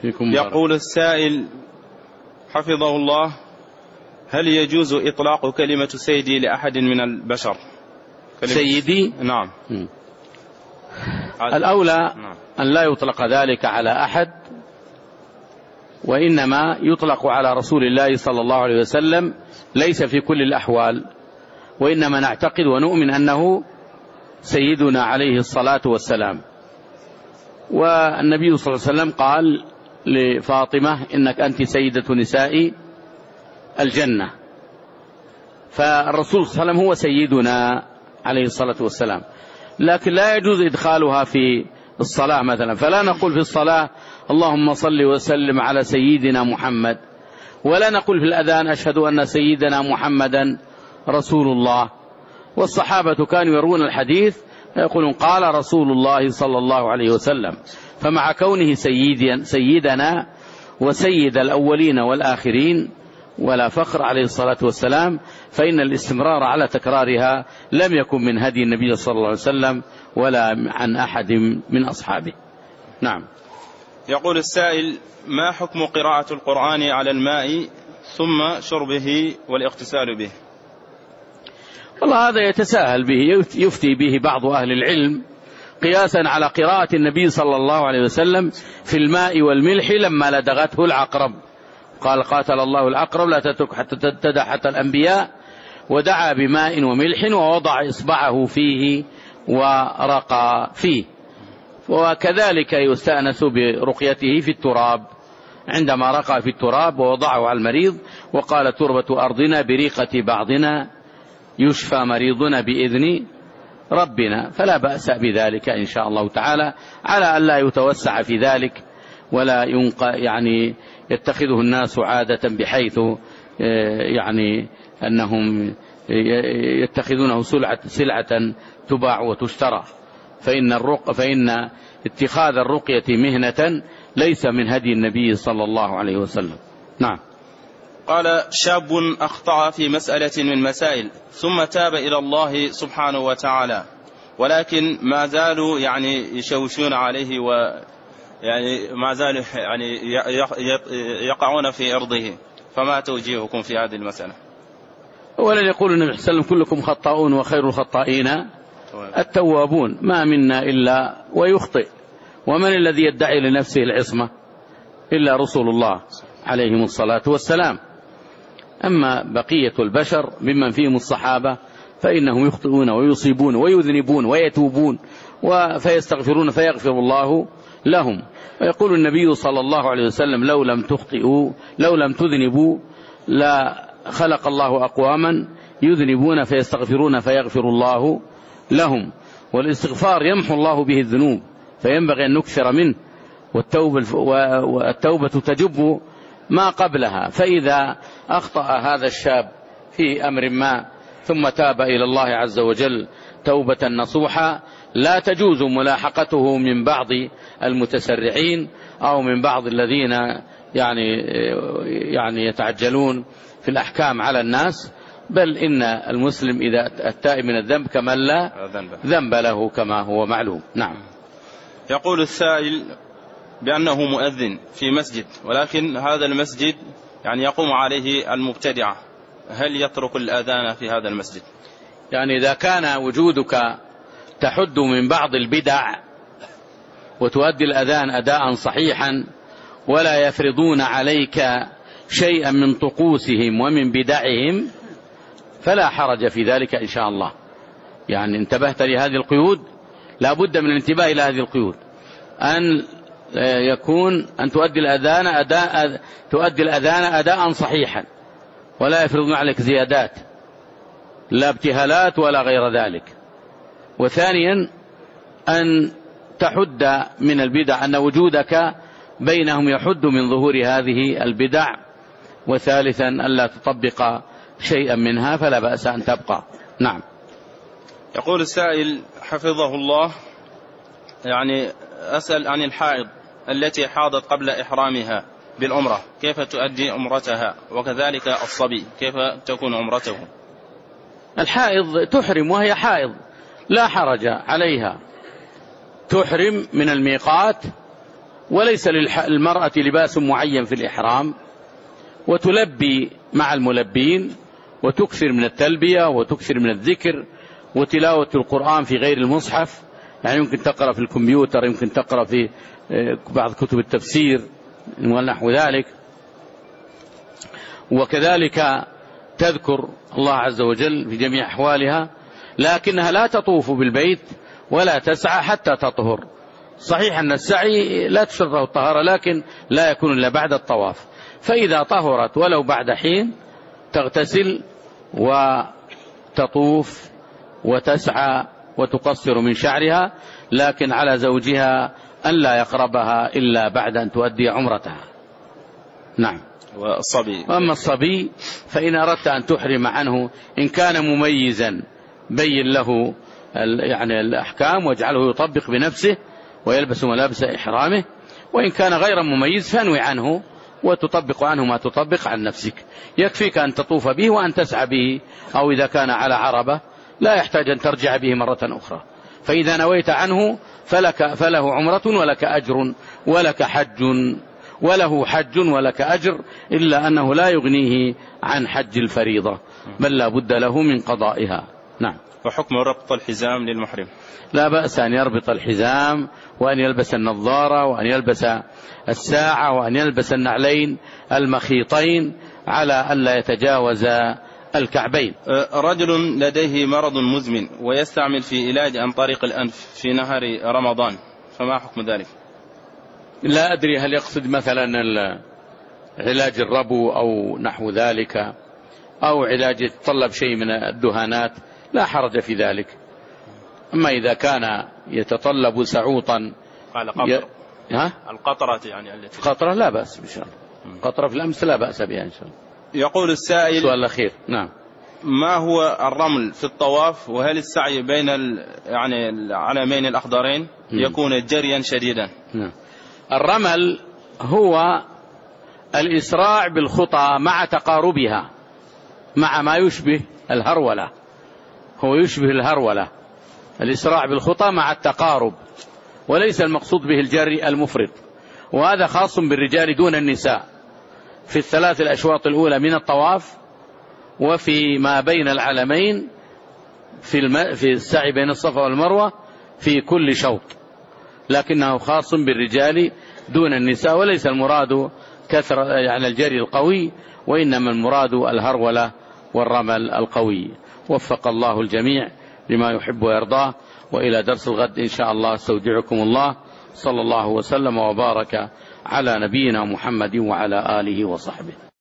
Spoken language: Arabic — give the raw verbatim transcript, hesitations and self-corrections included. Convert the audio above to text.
يقول السائل حفظه الله: هل يجوز إطلاق كلمة سيدي لأحد من البشر؟ سيدي؟ نعم. م. الأولى نعم. أن لا يطلق ذلك على أحد، وإنما يطلق على رسول الله صلى الله عليه وسلم، ليس في كل الأحوال، وإنما نعتقد ونؤمن أنه سيدنا عليه الصلاة والسلام. والنبي صلى الله عليه وسلم قال لفاطمة: إنك أنت سيدة نساء الجنة. فالرسول صلى الله عليه وسلم هو سيدنا عليه الصلاة والسلام، لكن لا يجوز إدخالها في الصلاة مثلا، فلا نقول في الصلاة اللهم صل وسلم على سيدنا محمد، ولا نقول في الأذان أشهد أن سيدنا محمدا رسول الله. والصحابة كانوا يرون الحديث يقولون قال رسول الله صلى الله عليه وسلم، فمع كونه سيدنا وسيد الأولين والآخرين ولا فخر عليه الصلاة والسلام، فإن الاستمرار على تكرارها لم يكن من هدي النبي صلى الله عليه وسلم ولا عن أحد من أصحابه. نعم. يقول السائل: ما حكم قراءة القرآن على الماء ثم شربه والاغتسال به؟ والله هذا يتساهل به، يفتي به بعض أهل العلم قياسا على قراءة النبي صلى الله عليه وسلم في الماء والملح لما لدغته العقرب، قال قاتل الله العقرب لا تترك حتى تدع حتى الأنبياء، ودعا بماء وملح ووضع إصبعه فيه ورقى فيه. وكذلك يستأنس برقيته في التراب، عندما رقى في التراب ووضعه على المريض وقال: تربة أرضنا بريقة بعضنا يشفى مريضنا بإذن ربنا، فلا بأس بذلك إن شاء الله تعالى، على أن لا يتوسع في ذلك ولا ينقى يعني يتخذه الناس عادة بحيث يعني أنهم يتخذونه سلعة تباع وتشترى، فإن الرق فإن اتخاذ الرقية مهنة ليس من هدي النبي صلى الله عليه وسلم. نعم. قال: شاب أخطأ في مسألة من مسائل ثم تاب إلى الله سبحانه وتعالى، ولكن ما زالوا يعني يشوشون عليه ويعني ما زالوا يعني يقعون في أرضه، فما توجيهكم في هذه المسألة؟ ولن يقول النبي صلى الله عليه وسلم: كلكم خطاؤون وخير الخطائين التوابون، ما منا إلا ويخطئ، ومن الذي يدعي لنفسه العصمة إلا رسول الله عليهم الصلاة والسلام. أما بقية البشر ممن فيهم الصحابة فإنهم يخطئون ويصيبون ويذنبون ويتوبون فيستغفرون فيغفر الله لهم. ويقول النبي صلى الله عليه وسلم: لو لم تخطئوا لو لم تذنبوا لا خلق الله أقواما يذنبون فيستغفرون فيغفر الله لهم. والاستغفار يمحو الله به الذنوب، فينبغي أن نكثر منه، والتوبة, والتوبة تجب ما قبلها. فإذا أخطأ هذا الشاب في أمر ما ثم تاب إلى الله عز وجل توبة نصوحة، لا تجوز ملاحقته من بعض المتسرعين أو من بعض الذين يعني يعني يتعجلون في الأحكام على الناس، بل إن المسلم إذا التائب من الذنب كمن لا ذنب له كما هو معلوم. نعم. يقول السائل بأنه مؤذن في مسجد، ولكن هذا المسجد يعني يقوم عليه المبتدعة، هل يترك الأذان في هذا المسجد؟ يعني إذا كان وجودك تحد من بعض البدع وتؤدي الأذان أداء صحيحا ولا يفرضون عليك شيئا من طقوسهم ومن بدعهم فلا حرج في ذلك إن شاء الله. يعني انتبهت لهذه القيود، لا بد من الانتباه إلى هذه القيود، أن يكون أن تؤدي الأذان أداء تؤدي الأذان أداء صحيحا ولا يفرضون عليك زيادات لا ابتهالات ولا غير ذلك. وثانيا أن تحد من البدع، أن وجودك بينهم يحد من ظهور هذه البدع. وثالثا أن لا تطبق شيئا منها فلا بأس أن تبقى. نعم. يقول السائل حفظه الله: يعني أسأل عن الحائض التي حاضت قبل إحرامها بالعمرة، كيف تؤدي عمرتها؟ وكذلك الصبي كيف تكون عمرته؟ الحائض تحرم وهي حائض لا حرج عليها، تحرم من الميقات وليس للمرأة لباس معين في الإحرام، وتلبي مع الملبين وتكثر من التلبية وتكثر من الذكر وتلاوة القرآن في غير المصحف، يعني يمكن تقرأ في الكمبيوتر، يمكن تقرأ في بعض كتب التفسير ونحو ذلك، وكذلك تذكر الله عز وجل في جميع أحوالها، لكنها لا تطوف بالبيت ولا تسعى حتى تطهر. صحيح أن السعي لا تشرطه الطهارة، لكن لا يكون إلا بعد الطواف، فإذا طهرت ولو بعد حين تغتسل وتطوف وتسعى وتقصر من شعرها، لكن على زوجها أن لا يقربها إلا بعد أن تؤدي عمرتها. نعم. والصبي، أما الصبي فإن أردت أن تحرم عنه إن كان مميزا بين له يعني الأحكام واجعله يطبق بنفسه ويلبس ملابس إحرامه، وإن كان غير مميز فانوي عنه وتطبق عنه ما تطبق عن نفسك. يكفيك أن تطوف به وأن تسعى به، أو إذا كان على عربة لا يحتاج أن ترجع به مرة أخرى. فإذا نويت عنه فلك فله عمرة ولك أجر ولك حج، وله حج ولك أجر، إلا أنه لا يغنيه عن حج الفريضة، بل لا بد له من قضائها. نعم. وحكم ربط الحزام للمحرم؟ لا بأس أن يربط الحزام، وأن يلبس النظارة، وأن يلبس الساعة، وأن يلبس النعلين المخيطين، على أن لا يتجاوز الكعبين. رجل لديه مرض مزمن ويستعمل في علاج عن طريق الأنف في نهار رمضان، فما حكم ذلك؟ لا أدري هل يقصد مثلا علاج الربو أو نحو ذلك، أو علاج يتطلب شيء من الدهانات، لا حرج في ذلك. أما إذا كان يتطلب سعوطا على قطر ي... ها؟ القطرة يعني التي قطرة لا بأس إن شاء الله، قطرة في الأمس لا بأس بها إن شاء الله. يقول السائل، السؤال الأخير، نعم، ما هو الرمل في الطواف؟ وهل السعي بين ال... يعني العلمين الأخضرين يكون جريا شديدا؟ نعم. الرمل هو الإسراع بالخطى مع تقاربها، مع ما يشبه الهرولة، هو يشبه الهرولة، الإسراع بالخطى مع التقارب، وليس المقصود به الجري المفرط، وهذا خاص بالرجال دون النساء في الثلاث الأشواط الأولى من الطواف، وفي ما بين العلمين في, الم... في السعي بين الصفا والمروة في كل شوط، لكنه خاص بالرجال دون النساء، وليس المراد كثر يعني الجري القوي، وإنما المراد الهرولة والرمل القوي. وفق الله الجميع لما يحب ويرضاه، وإلى درس الغد إن شاء الله استودعكم الله، صلى الله وسلم وبارك على نبينا محمد وعلى آله وصحبه.